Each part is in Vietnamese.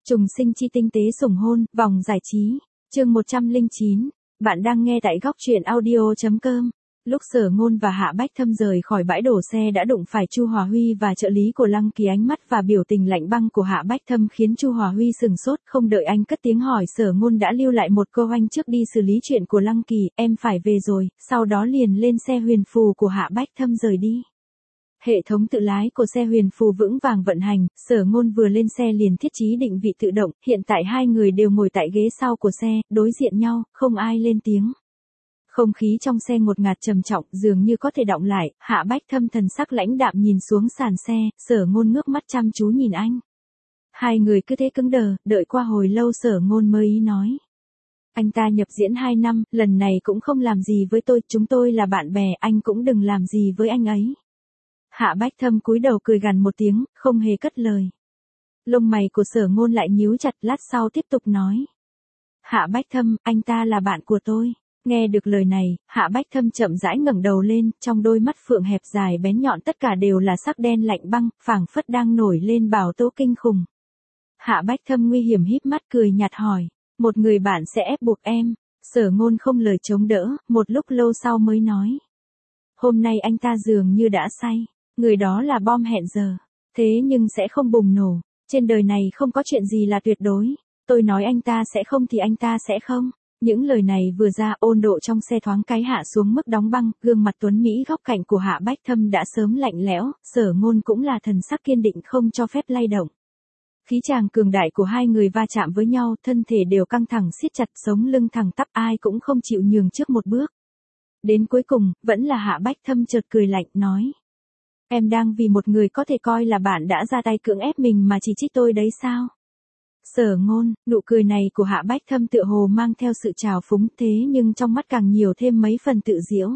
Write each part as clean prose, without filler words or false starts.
Trùng sinh chi tinh tế sủng hôn, vòng giải trí. Chương 109. Bạn đang nghe tại góc truyện audio.com. Lúc Sở Ngôn và Hạ Bách Thâm rời khỏi bãi đổ xe đã đụng phải Chu Hòa Huy và trợ lý của Lăng Kỳ. Ánh mắt và biểu tình lạnh băng của Hạ Bách Thâm khiến Chu Hòa Huy sừng sốt, không đợi anh cất tiếng hỏi Sở Ngôn đã lưu lại một câu: anh trước đi xử lý chuyện của Lăng Kỳ, em phải về rồi. Sau đó liền lên xe huyền phù của Hạ Bách Thâm rời đi. Hệ thống tự lái của xe huyền phù vững vàng vận hành, Sở Ngôn vừa lên xe liền thiết trí định vị tự động, hiện tại hai người đều ngồi tại ghế sau của xe, đối diện nhau, không ai lên tiếng. Không khí trong xe ngột ngạt trầm trọng, dường như có thể đọng lại. Hạ Bách Thâm thần sắc lãnh đạm nhìn xuống sàn xe, Sở Ngôn ngước mắt chăm chú nhìn anh. Hai người cứ thế cứng đờ, đợi qua hồi lâu Sở Ngôn mới ý nói. Anh ta nhập diễn 2 năm, lần này cũng không làm gì với tôi, chúng tôi là bạn bè, anh cũng đừng làm gì với anh ấy. Hạ Bách Thâm cúi đầu cười gằn một tiếng, không hề cất lời. Lông mày của Sở Ngôn lại nhíu chặt, lát sau tiếp tục nói. Hạ Bách Thâm, anh ta là bạn của tôi. Nghe được lời này, Hạ Bách Thâm chậm rãi ngẩng đầu lên, trong đôi mắt phượng hẹp dài bén nhọn tất cả đều là sắc đen lạnh băng, phảng phất đang nổi lên bão tố kinh khủng. Hạ Bách Thâm nguy hiểm híp mắt cười nhạt hỏi, một người bạn sẽ ép buộc em. Sở Ngôn không lời chống đỡ, một lúc lâu sau mới nói. Hôm nay anh ta dường như đã say, người đó là bom hẹn giờ, thế nhưng sẽ không bùng nổ, trên đời này không có chuyện gì là tuyệt đối, tôi nói anh ta sẽ không thì anh ta sẽ không. Những lời này vừa ra, ôn độ trong xe thoáng cái hạ xuống mức đóng băng, gương mặt tuấn Mỹ góc cạnh của Hạ Bách Thâm đã sớm lạnh lẽo, Sở Ngôn cũng là thần sắc kiên định không cho phép lay động. Khí chàng cường đại của hai người va chạm với nhau, thân thể đều căng thẳng siết chặt, sống lưng thẳng tắp, ai cũng không chịu nhường trước một bước. Đến cuối cùng, vẫn là Hạ Bách Thâm chợt cười lạnh, nói. Em đang vì một người có thể coi là bạn đã ra tay cưỡng ép mình mà chỉ trích tôi đấy sao? Sở Ngôn, nụ cười này của Hạ Bách Thâm tựa hồ mang theo sự trào phúng, thế nhưng trong mắt càng nhiều thêm mấy phần tự giễu.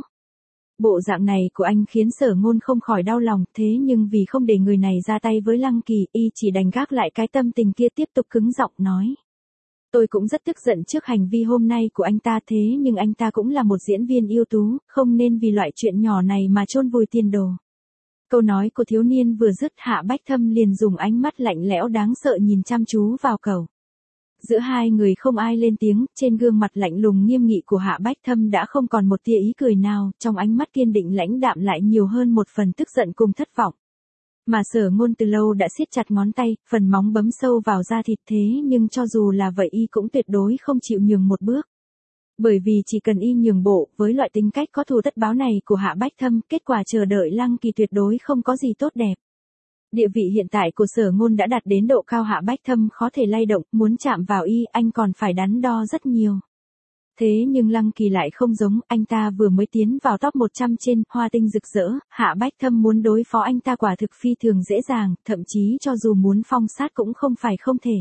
Bộ dạng này của anh khiến Sở Ngôn không khỏi đau lòng, thế nhưng vì không để người này ra tay với Lăng Kỳ, y chỉ đành gác lại cái tâm tình kia, tiếp tục cứng giọng nói. Tôi cũng rất tức giận trước hành vi hôm nay của anh ta, thế nhưng anh ta cũng là một diễn viên ưu tú, không nên vì loại chuyện nhỏ này mà chôn vùi tiền đồ. Câu nói của thiếu niên vừa dứt, Hạ Bách Thâm liền dùng ánh mắt lạnh lẽo đáng sợ nhìn chăm chú vào cậu. Giữa hai người không ai lên tiếng, trên gương mặt lạnh lùng nghiêm nghị của Hạ Bách Thâm đã không còn một tia ý cười nào, trong ánh mắt kiên định lãnh đạm lại nhiều hơn một phần tức giận cùng thất vọng. Mà Sở Ngôn từ lâu đã siết chặt ngón tay, phần móng bấm sâu vào da thịt, thế nhưng cho dù là vậy y cũng tuyệt đối không chịu nhường một bước. Bởi vì chỉ cần y nhường bộ, với loại tính cách có thù tất báo này của Hạ Bách Thâm, kết quả chờ đợi Lăng Kỳ tuyệt đối không có gì tốt đẹp. Địa vị hiện tại của Sở Ngôn đã đạt đến độ cao, Hạ Bách Thâm khó thể lay động, muốn chạm vào y, anh còn phải đắn đo rất nhiều. Thế nhưng Lăng Kỳ lại không giống, anh ta vừa mới tiến vào top 100 trên Hoa Tinh rực rỡ, Hạ Bách Thâm muốn đối phó anh ta quả thực phi thường dễ dàng, thậm chí cho dù muốn phong sát cũng không phải không thể.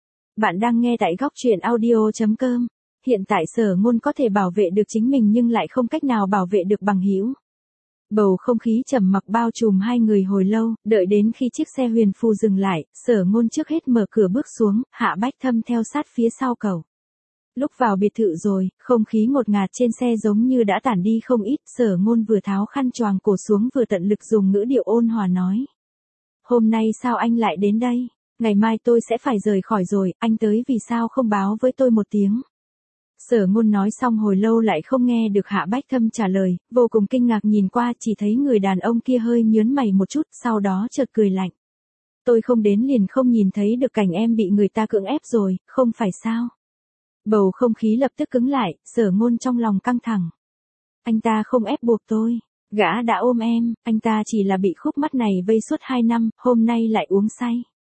Bạn đang nghe tại góc truyện audio.com. Hiện tại Sở Ngôn có thể bảo vệ được chính mình nhưng lại không cách nào bảo vệ được bằng hữu. Bầu không khí trầm mặc bao trùm hai người hồi lâu, đợi đến khi chiếc xe huyền phù dừng lại, Sở Ngôn trước hết mở cửa bước xuống, Hạ Bách Thâm theo sát phía sau cậu. Lúc vào biệt thự rồi, không khí ngột ngạt trên xe giống như đã tản đi không ít, Sở Ngôn vừa tháo khăn choàng cổ xuống vừa tận lực dùng ngữ điệu ôn hòa nói. Hôm nay sao anh lại đến đây? Ngày mai tôi sẽ phải rời khỏi rồi, anh tới vì sao không báo với tôi một tiếng? Sở Ngôn nói xong hồi lâu lại không nghe được Hạ Bách Thâm trả lời, vô cùng kinh ngạc nhìn qua, chỉ thấy người đàn ông kia hơi nhướng mày một chút, sau đó chợt cười lạnh. Tôi không đến liền không nhìn thấy được cảnh em bị người ta cưỡng ép rồi, không phải sao? Bầu không khí lập tức cứng lại, Sở Ngôn trong lòng căng thẳng. Anh ta không ép buộc tôi, gã đã ôm em, anh ta chỉ là bị khúc mắc này vây suốt 2 năm, hôm nay lại uống say.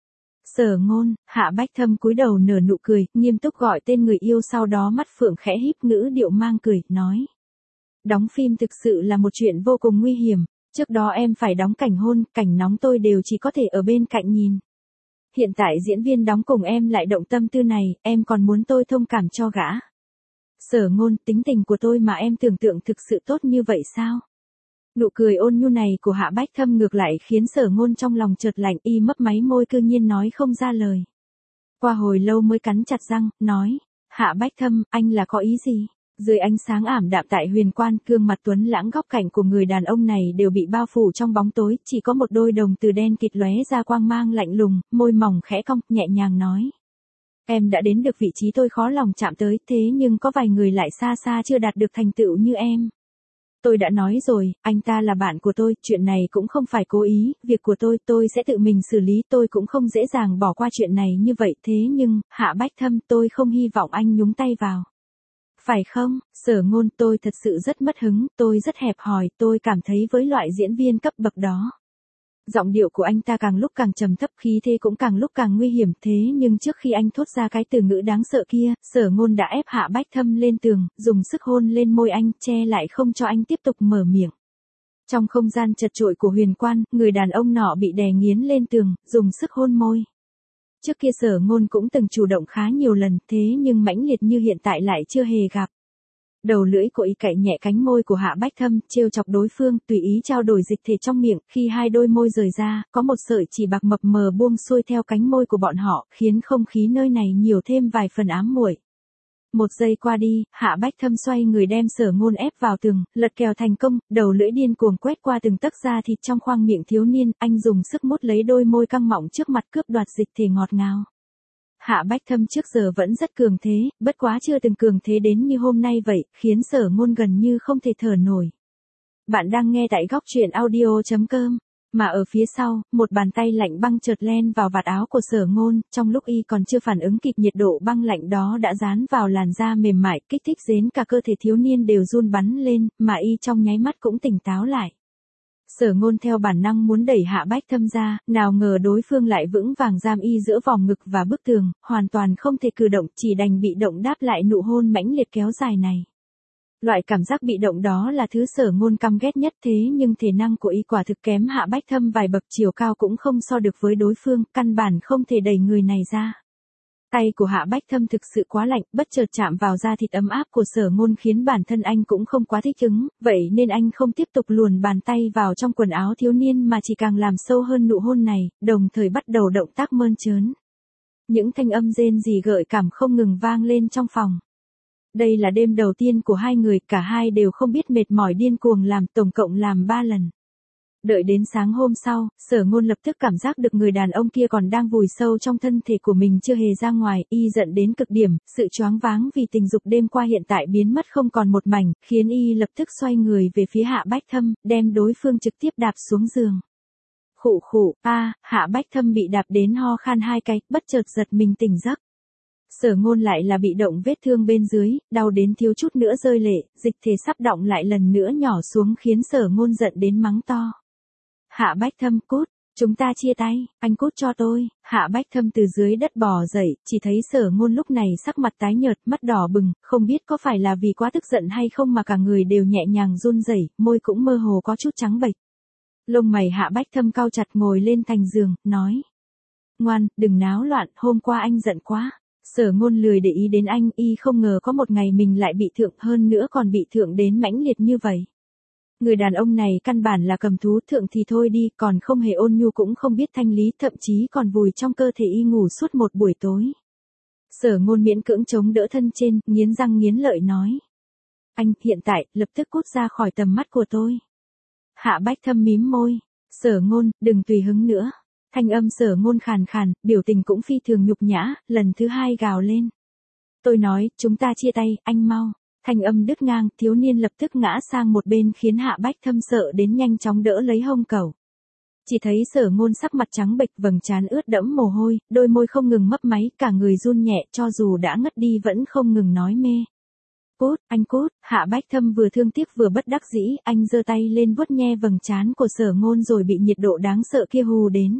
Sở Ngôn, Hạ Bách Thâm cúi đầu nở nụ cười, nghiêm túc gọi tên người yêu, sau đó mắt phượng khẽ híp, ngữ điệu mang cười, nói. Đóng phim thực sự là một chuyện vô cùng nguy hiểm, trước đó em phải đóng cảnh hôn, cảnh nóng tôi đều chỉ có thể ở bên cạnh nhìn. Hiện tại diễn viên đóng cùng em lại động tâm tư này, em còn muốn tôi thông cảm cho gã. Sở Ngôn, tính tình của tôi mà em tưởng tượng thực sự tốt như vậy sao? Nụ cười ôn nhu này của Hạ Bách Thâm ngược lại khiến Sở Ngôn trong lòng chợt lạnh, y mấp máy môi cư nhiên nói không ra lời. Qua hồi lâu mới cắn chặt răng, nói, Hạ Bách Thâm, anh là có ý gì? Dưới ánh sáng ảm đạm tại huyền quan, gương mặt tuấn lãng góc cạnh của người đàn ông này đều bị bao phủ trong bóng tối, chỉ có một đôi đồng tử đen kịt lóe ra quang mang lạnh lùng, môi mỏng khẽ cong, nhẹ nhàng nói. Em đã đến được vị trí tôi khó lòng chạm tới, thế nhưng có vài người lại xa xa chưa đạt được thành tựu như em. Tôi đã nói rồi, anh ta là bạn của tôi, chuyện này cũng không phải cố ý, việc của tôi sẽ tự mình xử lý, tôi cũng không dễ dàng bỏ qua chuyện này như vậy, thế nhưng, Hạ Bách Thâm, tôi không hy vọng anh nhúng tay vào. Phải không, Sở Ngôn, tôi thật sự rất mất hứng, tôi rất hẹp hòi, tôi cảm thấy với loại diễn viên cấp bậc đó. Giọng điệu của anh ta càng lúc càng trầm thấp, khí thế cũng càng lúc càng nguy hiểm, thế nhưng trước khi anh thốt ra cái từ ngữ đáng sợ kia, Sở Ngôn đã ép Hạ Bách Thâm lên tường, dùng sức hôn lên môi anh, che lại không cho anh tiếp tục mở miệng. Trong không gian chật chội của huyền quan, người đàn ông nọ bị đè nghiến lên tường, dùng sức hôn môi. Trước kia Sở Ngôn cũng từng chủ động khá nhiều lần, thế nhưng mãnh liệt như hiện tại lại chưa hề gặp. Đầu lưỡi của y cạy nhẹ cánh môi của Hạ Bách Thâm, trêu chọc đối phương, tùy ý trao đổi dịch thể trong miệng, khi hai đôi môi rời ra, có một sợi chỉ bạc mập mờ buông xuôi theo cánh môi của bọn họ, khiến không khí nơi này nhiều thêm vài phần ám muội. Một giây qua đi, Hạ Bách Thâm xoay người đem Sở Ngôn ép vào tường, lật kèo thành công, đầu lưỡi điên cuồng quét qua từng tấc da thịt trong khoang miệng thiếu niên, anh dùng sức mút lấy đôi môi căng mọng trước mặt cướp đoạt dịch thể ngọt ngào. Hạ Bách Thâm trước giờ vẫn rất cường thế, bất quá chưa từng cường thế đến như hôm nay vậy, khiến Sở Ngôn gần như không thể thở nổi. Bạn đang nghe tại góc truyện audio.com. Mà ở phía sau, một bàn tay lạnh băng chợt len vào vạt áo của Sở Ngôn, trong lúc y còn chưa phản ứng kịp nhiệt độ băng lạnh đó đã dán vào làn da mềm mại, kích thích đến cả cơ thể thiếu niên đều run bắn lên, mà y trong nháy mắt cũng tỉnh táo lại. Sở Ngôn theo bản năng muốn đẩy Hạ Bách Thâm ra, nào ngờ đối phương lại vững vàng giam y giữa vòng ngực và bức tường, hoàn toàn không thể cử động, chỉ đành bị động đáp lại nụ hôn mãnh liệt kéo dài này. Loại cảm giác bị động đó là thứ Sở Ngôn căm ghét nhất, thế nhưng thể năng của y quả thực kém Hạ Bách Thâm vài bậc, chiều cao cũng không so được với đối phương, căn bản không thể đẩy người này ra. Tay của Hạ Bách Thâm thực sự quá lạnh, bất chợt chạm vào da thịt ấm áp của Sở Ngôn khiến bản thân anh cũng không quá thích ứng, vậy nên anh không tiếp tục luồn bàn tay vào trong quần áo thiếu niên mà chỉ càng làm sâu hơn nụ hôn này, đồng thời bắt đầu động tác mơn trớn. Những thanh âm rên rỉ gợi cảm không ngừng vang lên trong phòng. Đây là đêm đầu tiên của hai người, cả hai đều không biết mệt mỏi, điên cuồng làm, tổng cộng làm 3 lần. Đợi đến sáng hôm sau, Sở Ngôn lập tức cảm giác được người đàn ông kia còn đang vùi sâu trong thân thể của mình chưa hề ra ngoài, y giận đến cực điểm, sự choáng váng vì tình dục đêm qua hiện tại biến mất không còn một mảnh, khiến y lập tức xoay người về phía Hạ Bách Thâm, đem đối phương trực tiếp đạp xuống giường. Khụ khụ, Hạ Bách Thâm bị đạp đến ho khan 2 cái, bất chợt giật mình tỉnh giấc. Sở Ngôn lại là bị động vết thương bên dưới, đau đến thiếu chút nữa rơi lệ, dịch thể sắp đọng lại lần nữa nhỏ xuống khiến Sở Ngôn giận đến mắng to. Hạ Bách Thâm, cút, chúng ta chia tay, anh cút cho tôi. Hạ Bách Thâm từ dưới đất bò dậy, chỉ thấy Sở Ngôn lúc này sắc mặt tái nhợt, mắt đỏ bừng, không biết có phải là vì quá tức giận hay không mà cả người đều nhẹ nhàng run rẩy, môi cũng mơ hồ có chút trắng bệch. Lông mày Hạ Bách Thâm cau chặt, ngồi lên thành giường, nói: Ngoan, đừng náo loạn, hôm qua anh giận quá. Sở Ngôn lười để ý đến anh, y không ngờ có một ngày mình lại bị thượng, hơn nữa còn bị thượng đến mãnh liệt như vậy. Người đàn ông này căn bản là cầm thú, thượng thì thôi đi, còn không hề ôn nhu cũng không biết thanh lý, thậm chí còn vùi trong cơ thể y ngủ suốt một buổi tối. Sở Ngôn miễn cưỡng chống đỡ thân trên, nghiến răng nghiến lợi nói: Anh, hiện tại, lập tức cút ra khỏi tầm mắt của tôi. Hạ Bách Thâm mím môi. Sở Ngôn, đừng tùy hứng nữa. Thanh âm Sở Ngôn khàn khàn, biểu tình cũng phi thường nhục nhã, lần thứ 2 gào lên. Tôi nói, chúng ta chia tay, anh mau. Thanh âm đứt ngang, thiếu niên lập tức ngã sang một bên khiến Hạ Bách Thâm sợ đến nhanh chóng đỡ lấy hông cẩu. Chỉ thấy Sở Ngôn sắc mặt trắng bệch, vầng trán ướt đẫm mồ hôi, đôi môi không ngừng mấp máy, cả người run nhẹ, cho dù đã ngất đi vẫn không ngừng nói mê. Cút, anh cút. Hạ Bách Thâm vừa thương tiếc vừa bất đắc dĩ, anh giơ tay lên vuốt nhe vầng trán của Sở Ngôn rồi bị nhiệt độ đáng sợ kia hù đến.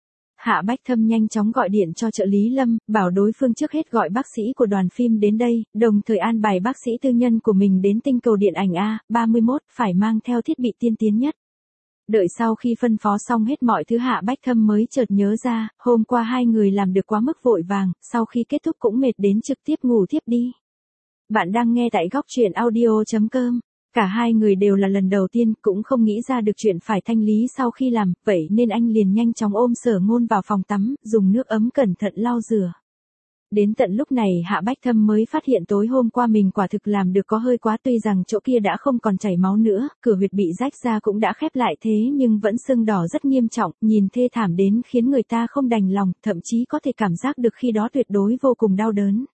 Hạ Bách Thâm nhanh chóng gọi điện cho trợ lý Lâm, bảo đối phương trước hết gọi bác sĩ của đoàn phim đến đây, đồng thời an bài bác sĩ tư nhân của mình đến tinh cầu điện ảnh A31, phải mang theo thiết bị tiên tiến nhất. Đợi sau khi phân phó xong hết mọi thứ, Hạ Bách Thâm mới chợt nhớ ra, hôm qua hai người làm được quá mức vội vàng, sau khi kết thúc cũng mệt đến trực tiếp ngủ thiếp đi. Bạn đang nghe tại góc truyện audio.com. Cả hai người đều là lần đầu tiên, cũng không nghĩ ra được chuyện phải thanh lý sau khi làm, vậy nên anh liền nhanh chóng ôm Sở Ngôn vào phòng tắm, dùng nước ấm cẩn thận lau rửa. Đến tận lúc này Hạ Bách Thâm mới phát hiện tối hôm qua mình quả thực làm được có hơi quá, tuy rằng chỗ kia đã không còn chảy máu nữa, cửa huyệt bị rách ra cũng đã khép lại thế nhưng vẫn sưng đỏ rất nghiêm trọng, nhìn thê thảm đến khiến người ta không đành lòng, thậm chí có thể cảm giác được khi đó tuyệt đối vô cùng đau đớn.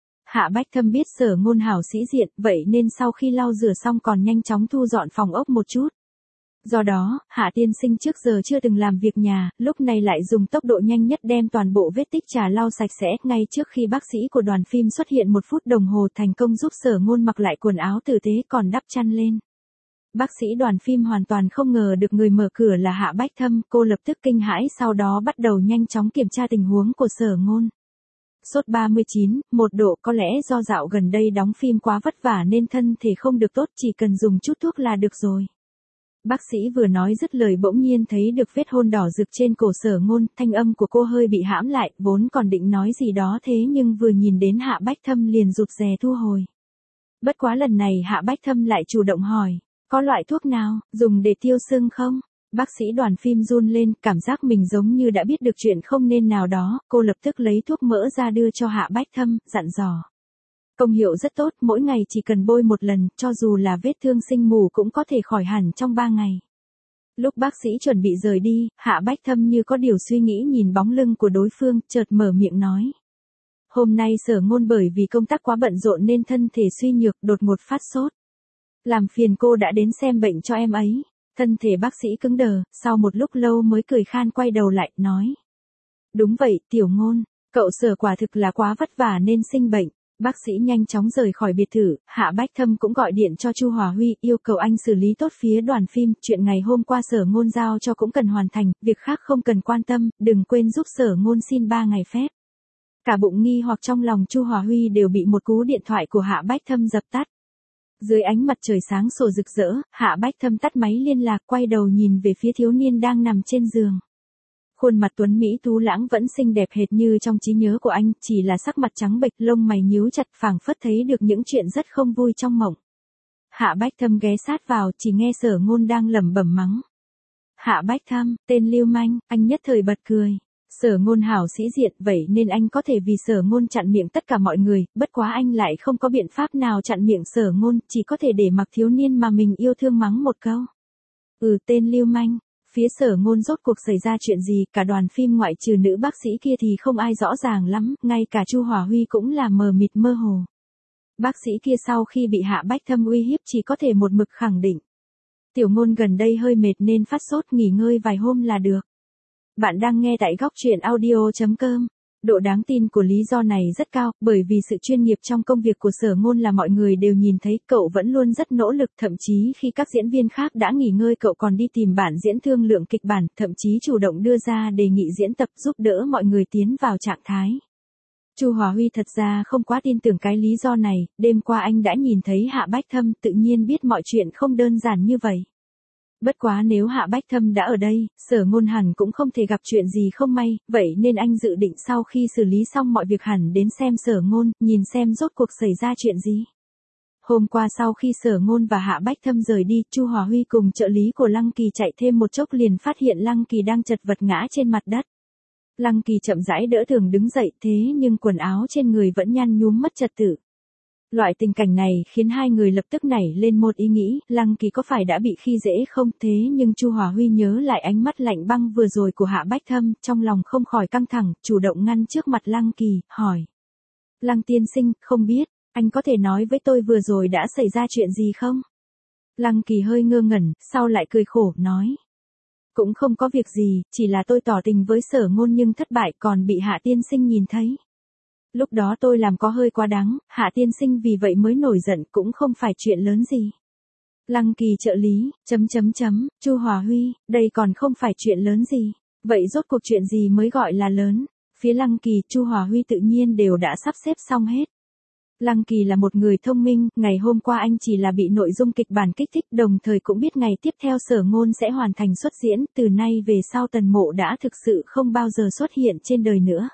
Hạ Bách Thâm biết Sở Ngôn hảo sĩ diện, vậy nên sau khi lau rửa xong còn nhanh chóng thu dọn phòng ốc một chút. Do đó, Hạ tiên sinh trước giờ chưa từng làm việc nhà, lúc này lại dùng tốc độ nhanh nhất đem toàn bộ vết tích trà lau sạch sẽ, ngay trước khi bác sĩ của đoàn phim xuất hiện 1 phút đồng hồ thành công giúp Sở Ngôn mặc lại quần áo tử tế còn đắp chăn lên. Bác sĩ đoàn phim hoàn toàn không ngờ được người mở cửa là Hạ Bách Thâm, cô lập tức kinh hãi sau đó bắt đầu nhanh chóng kiểm tra tình huống của Sở Ngôn. Sốt 39, 1 độ, có lẽ do dạo gần đây đóng phim quá vất vả nên thân thể không được tốt, chỉ cần dùng chút thuốc là được rồi. Bác sĩ vừa nói dứt lời bỗng nhiên thấy được vết hôn đỏ rực trên cổ Sở Ngôn, thanh âm của cô hơi bị hãm lại, vốn còn định nói gì đó thế nhưng vừa nhìn đến Hạ Bách Thâm liền rụt rè thu hồi. Bất quá lần này Hạ Bách Thâm lại chủ động hỏi, có loại thuốc nào, dùng để tiêu sưng không? Bác sĩ đoàn phim run lên, cảm giác mình giống như đã biết được chuyện không nên nào đó, cô lập tức lấy thuốc mỡ ra đưa cho Hạ Bách Thâm, dặn dò. Công hiệu rất tốt, mỗi ngày chỉ cần bôi 1 lần, cho dù là vết thương sưng mù cũng có thể khỏi hẳn trong 3 ngày. Lúc bác sĩ chuẩn bị rời đi, Hạ Bách Thâm như có điều suy nghĩ nhìn bóng lưng của đối phương, chợt mở miệng nói. Hôm nay Sở Ngôn bởi vì công tác quá bận rộn nên thân thể suy nhược, đột ngột phát sốt. Làm phiền cô đã đến xem bệnh cho em ấy. Thân thể bác sĩ cứng đờ, sau một lúc lâu mới cười khan quay đầu lại, nói. Đúng vậy, Tiểu Ngôn, cậu Sở quả thực là quá vất vả nên sinh bệnh. Bác sĩ nhanh chóng rời khỏi biệt thự, Hạ Bách Thâm cũng gọi điện cho Chu Hòa Huy, yêu cầu anh xử lý tốt phía đoàn phim, chuyện ngày hôm qua Sở Ngôn giao cho cũng cần hoàn thành, việc khác không cần quan tâm, đừng quên giúp Sở Ngôn xin 3 ngày phép. Cả bụng nghi hoặc trong lòng Chu Hòa Huy đều bị một cú điện thoại của Hạ Bách Thâm dập tắt. Dưới ánh mặt trời sáng sủa rực rỡ, Hạ Bách Thâm tắt máy liên lạc, quay đầu nhìn về phía thiếu niên đang nằm trên giường. Khuôn mặt tuấn mỹ tú lãng vẫn xinh đẹp hệt như trong trí nhớ của anh, chỉ là sắc mặt trắng bệch, lông mày nhíu chặt, phảng phất thấy được những chuyện rất không vui trong mộng. Hạ Bách Thâm ghé sát vào, chỉ nghe Sở Ngôn đang lẩm bẩm mắng. Hạ Bách Thâm, tên lưu manh, anh nhất thời bật cười. Sở Ngôn hảo sĩ diện, vậy nên anh có thể vì Sở Ngôn chặn miệng tất cả mọi người, bất quá anh lại không có biện pháp nào chặn miệng Sở Ngôn, chỉ có thể để mặc thiếu niên mà mình yêu thương mắng một câu. Tên lưu manh. Phía Sở Ngôn rốt cuộc xảy ra chuyện gì, cả đoàn phim ngoại trừ nữ bác sĩ kia thì không ai rõ ràng lắm, ngay cả Chu Hòa Huy cũng là mờ mịt mơ hồ. Bác sĩ kia sau khi bị Hạ Bách Thâm uy hiếp chỉ có thể một mực khẳng định. Tiểu Ngôn gần đây hơi mệt nên phát sốt, nghỉ ngơi vài hôm là được. Bạn đang nghe tại góc truyện audio.com. Độ đáng tin của lý do này rất cao, bởi vì sự chuyên nghiệp trong công việc của Sở Ngôn là mọi người đều nhìn thấy, cậu vẫn luôn rất nỗ lực, thậm chí khi các diễn viên khác đã nghỉ ngơi cậu còn đi tìm bản diễn thương lượng kịch bản, thậm chí chủ động đưa ra đề nghị diễn tập giúp đỡ mọi người tiến vào trạng thái. Chu Hòa Huy thật ra không quá tin tưởng cái lý do này, đêm qua anh đã nhìn thấy Hạ Bách Thâm, tự nhiên biết mọi chuyện không đơn giản như vậy. Bất quá nếu Hạ Bách Thâm đã ở đây, Sở Ngôn hẳn cũng không thể gặp chuyện gì không may, vậy nên anh dự định sau khi xử lý xong mọi việc hẳn đến xem Sở Ngôn, nhìn xem rốt cuộc xảy ra chuyện gì. Hôm qua sau khi Sở Ngôn và Hạ Bách Thâm rời đi, Chu Hòa Huy cùng trợ lý của Lăng Kỳ chạy thêm một chốc liền phát hiện Lăng Kỳ đang chật vật ngã trên mặt đất. Lăng Kỳ chậm rãi đỡ thường đứng dậy, thế nhưng quần áo trên người vẫn nhăn nhúm mất trật tự. Loại tình cảnh này khiến hai người lập tức nảy lên một ý nghĩ, Lăng Kỳ có phải đã bị khi dễ không, thế nhưng Chu Hòa Huy nhớ lại ánh mắt lạnh băng vừa rồi của Hạ Bách Thâm, trong lòng không khỏi căng thẳng, chủ động ngăn trước mặt Lăng Kỳ, hỏi. Lăng tiên sinh, không biết, anh có thể nói với tôi vừa rồi đã xảy ra chuyện gì không? Lăng Kỳ hơi ngơ ngẩn, sau lại cười khổ, nói. Cũng không có việc gì, chỉ là tôi tỏ tình với Sở Ngôn nhưng thất bại còn bị Hạ tiên sinh nhìn thấy. Lúc đó tôi làm có hơi quá đáng, Hạ tiên sinh vì vậy mới nổi giận, cũng không phải chuyện lớn gì. Lăng Kỳ trợ lý, Chu Hòa Huy, đây còn không phải chuyện lớn gì. Vậy rốt cuộc chuyện gì mới gọi là lớn? Phía Lăng Kỳ, Chu Hòa Huy tự nhiên đều đã sắp xếp xong hết. Lăng Kỳ là một người thông minh, ngày hôm qua anh chỉ là bị nội dung kịch bản kích thích, đồng thời cũng biết ngày tiếp theo Sở Ngôn sẽ hoàn thành xuất diễn, từ nay về sau Tần Mộ đã thực sự không bao giờ xuất hiện trên đời nữa.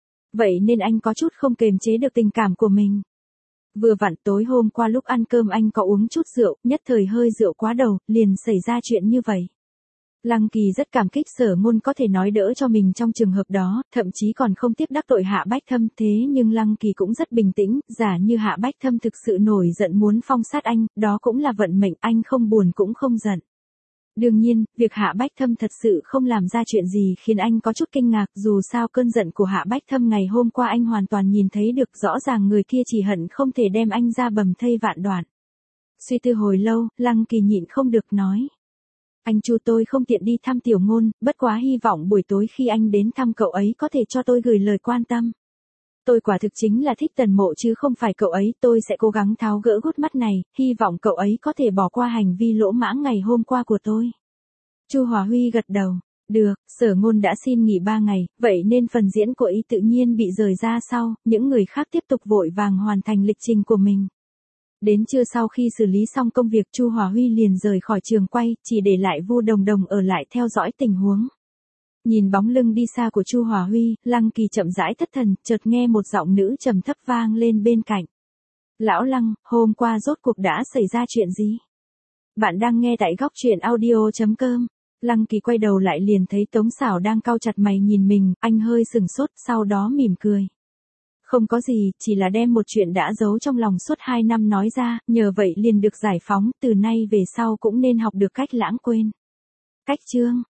Vậy nên anh có chút không kềm chế được tình cảm của mình. Vừa vặn tối hôm qua lúc ăn cơm anh có uống chút rượu, nhất thời hơi rượu quá đầu, liền xảy ra chuyện như vậy. Lăng Kỳ rất cảm kích Sở Ngôn có thể nói đỡ cho mình trong trường hợp đó, thậm chí còn không tiếp đắc tội Hạ Bách Thâm, thế nhưng Lăng Kỳ cũng rất bình tĩnh, giả như Hạ Bách Thâm thực sự nổi giận muốn phong sát anh, đó cũng là vận mệnh, anh không buồn cũng không giận. Đương nhiên, việc Hạ Bách Thâm thật sự không làm ra chuyện gì khiến anh có chút kinh ngạc, dù sao cơn giận của Hạ Bách Thâm ngày hôm qua anh hoàn toàn nhìn thấy được, rõ ràng người kia chỉ hận không thể đem anh ra bầm thây vạn đoạn. Suy tư hồi lâu, Lăng Kỳ nhịn không được nói. Anh Chu, tôi không tiện đi thăm Tiểu Ngôn, bất quá hy vọng buổi tối khi anh đến thăm cậu ấy có thể cho tôi gửi lời quan tâm. Tôi quả thực chính là thích Tần Mộ chứ không phải cậu ấy, tôi sẽ cố gắng tháo gỡ gút mắt này, hy vọng cậu ấy có thể bỏ qua hành vi lỗ mãng ngày hôm qua của tôi. Chu Hòa Huy gật đầu. Được, Sở Ngôn đã xin nghỉ 3 ngày, vậy nên phần diễn của ý tự nhiên bị rời ra sau, những người khác tiếp tục vội vàng hoàn thành lịch trình của mình. Đến trưa sau khi xử lý xong công việc, Chu Hòa Huy liền rời khỏi trường quay, chỉ để lại Vu Đồng Đồng ở lại theo dõi tình huống. Nhìn bóng lưng đi xa của Chu Hòa Huy, Lăng Kỳ chậm rãi thất thần, chợt nghe một giọng nữ trầm thấp vang lên bên cạnh. Lão Lăng, hôm qua rốt cuộc đã xảy ra chuyện gì? Bạn đang nghe tại góc truyện audio.com. Lăng Kỳ quay đầu lại liền thấy Tống Sảo đang cau chặt mày nhìn mình, anh hơi sừng sốt, sau đó mỉm cười. Không có gì, chỉ là đem một chuyện đã giấu trong lòng suốt 2 năm nói ra, nhờ vậy liền được giải phóng, từ nay về sau cũng nên học được cách lãng quên. Cách chương